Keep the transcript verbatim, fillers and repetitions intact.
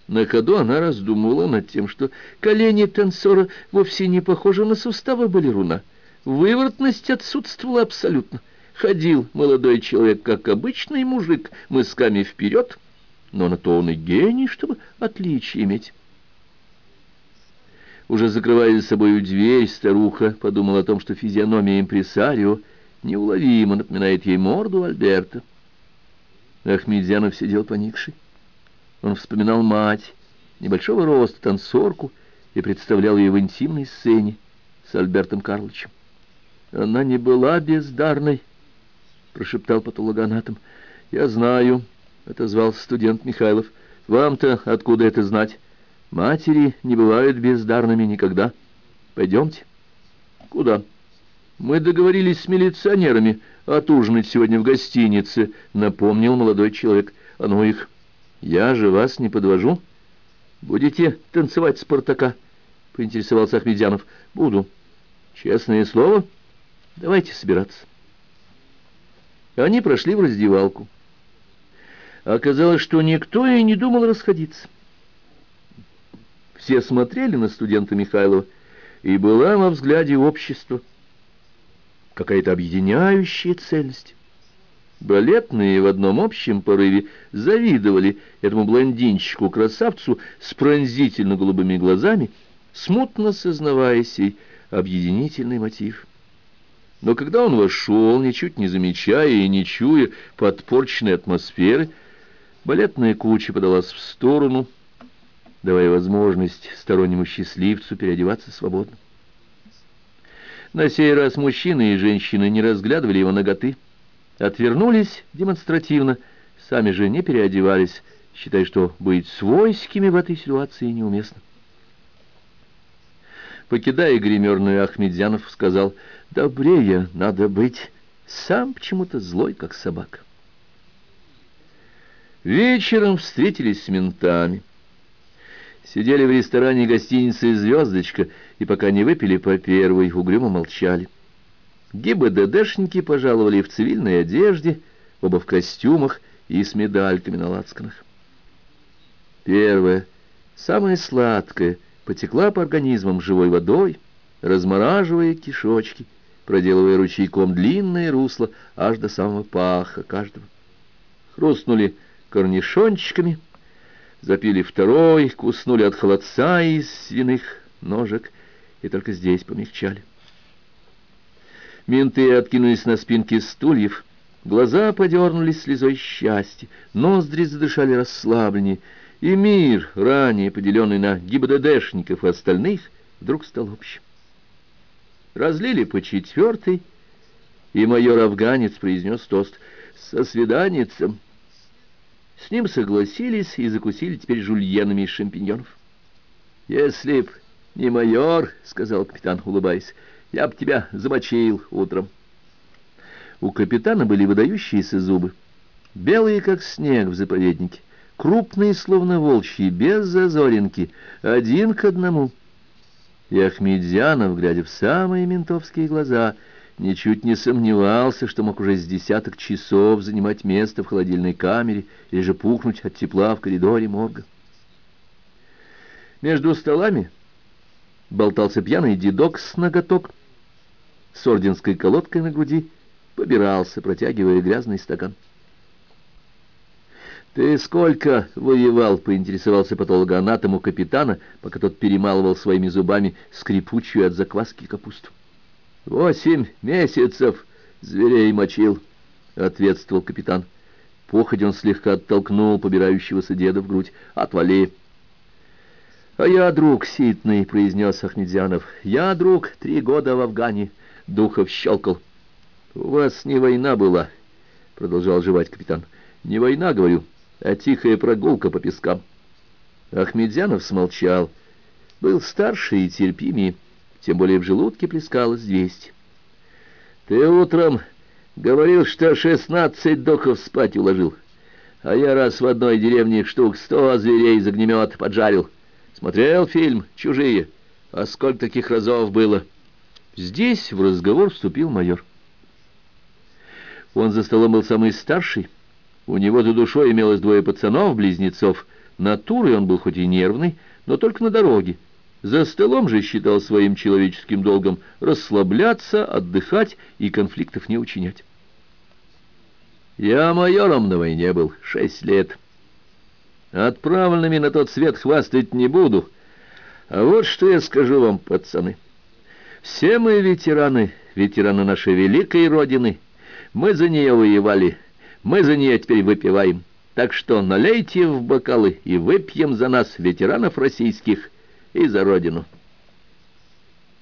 На ходу она раздумывала над тем, что колени танцора вовсе не похожи на суставы балеруна. Выворотность отсутствовала абсолютно. Ходил молодой человек, как обычный мужик, мысками вперед, но на то он и гений, чтобы отличие иметь. Уже закрывая за собою дверь, старуха подумала о том, что физиономия импресарио неуловимо напоминает ей морду Альберта. Ахмедзянов сидел поникший. Он вспоминал мать, небольшого роста танцорку, и представлял ее в интимной сцене с Альбертом Карловичем. «Она не была бездарной», — прошептал патологоанатом. «Я знаю», — отозвался студент Михайлов. «Вам-то откуда это знать? Матери не бывают бездарными никогда. Пойдемте». «Куда?» «Мы договорились с милиционерами отужинать сегодня в гостинице», — напомнил молодой человек. «А ну их! Я же вас не подвожу. Будете танцевать Спартака?» — поинтересовался Ахмедзянов. «Буду. Честное слово? Давайте собираться». Они прошли в раздевалку. Оказалось, что никто и не думал расходиться. Все смотрели на студента Михайлова, и была во взгляде общества какая-то объединяющая цельность. Балетные в одном общем порыве завидовали этому блондинчику-красавцу с пронзительно-голубыми глазами, смутно сознавая сей объединительный мотив. Но когда он вошел, ничуть не замечая и не чуя подпорченной атмосферы, балетная куча подалась в сторону, давая возможность стороннему счастливцу переодеваться свободно. На сей раз мужчины и женщины не разглядывали его наготы, отвернулись демонстративно, сами же не переодевались, считая, что быть свойскими в этой ситуации неуместно. Покидая гримерную, Ахмедзянов сказал: «Добрее надо быть, сам почему-то злой, как собака». Вечером встретились с ментами. Сидели в ресторане гостиницы «Звездочка», и пока не выпили по первой, угрюмо молчали. ГИБДДшники пожаловали в цивильной одежде, оба в костюмах и с медальками на лацканах. Первое, самое сладкое, потекла по организмам живой водой, размораживая кишочки, проделывая ручейком длинное русло аж до самого паха каждого. Хрустнули корнишончиками, запили второй, куснули от холодца из свиных ножек и только здесь помягчали. Менты откинулись на спинки стульев, глаза подернулись слезой счастья, ноздри задышали расслабленнее, и мир, ранее поделенный на ГИБДДшников и остальных, вдруг стал общим. Разлили по четвертой, и майор-афганец произнес тост «Со свиданицем». С ним согласились и закусили теперь жульенами из шампиньонов. «Если б не майор, — сказал капитан, улыбаясь, — я б тебя замочил утром». У капитана были выдающиеся зубы, белые, как снег в заповеднике, крупные, словно волчьи, без зазоринки, один к одному. И Ахмедзянов, глядя в самые ментовские глаза, ничуть не сомневался, что мог уже с десяток часов занимать место в холодильной камере или же пухнуть от тепла в коридоре морга. Между столами болтался пьяный дедок с ноготок, с орденской колодкой на груди, побирался, протягивая грязный стакан. «Ты сколько воевал?» — поинтересовался патологоанатом у капитана, пока тот перемалывал своими зубами скрипучую от закваски капусту. «Восемь месяцев зверей мочил», — ответствовал капитан. Походя он слегка оттолкнул побирающегося деда в грудь. «Отвали!» «А я друг ситный», — произнес Ахмедзянов. «Я друг, три года в Афгане». Духов щелкал. «У вас не война была», — продолжал жевать капитан. «Не война, говорю, а тихая прогулка по пескам». Ахмедзянов смолчал. Был старше и терпимее, тем более в желудке плескалось двести. «Ты утром говорил, что шестнадцать духов спать уложил, а я раз в одной деревне штук сто зверей из огнемета поджарил. Смотрел фильм «Чужие», а сколько таких разов было?» Здесь в разговор вступил майор. Он за столом был самый старший. У него за душой имелось двое пацанов-близнецов, Натурой он был хоть и нервный, но только на дороге. За столом же считал своим человеческим долгом расслабляться, отдыхать и конфликтов не учинять. Я майором на войне был шесть лет. Отправленными на тот свет хвастать не буду. А вот что я скажу вам, пацаны. Все мы ветераны, ветераны нашей великой Родины. Мы за нее воевали, мы за нее теперь выпиваем. Так что налейте в бокалы и выпьем за нас, ветеранов российских, и за Родину.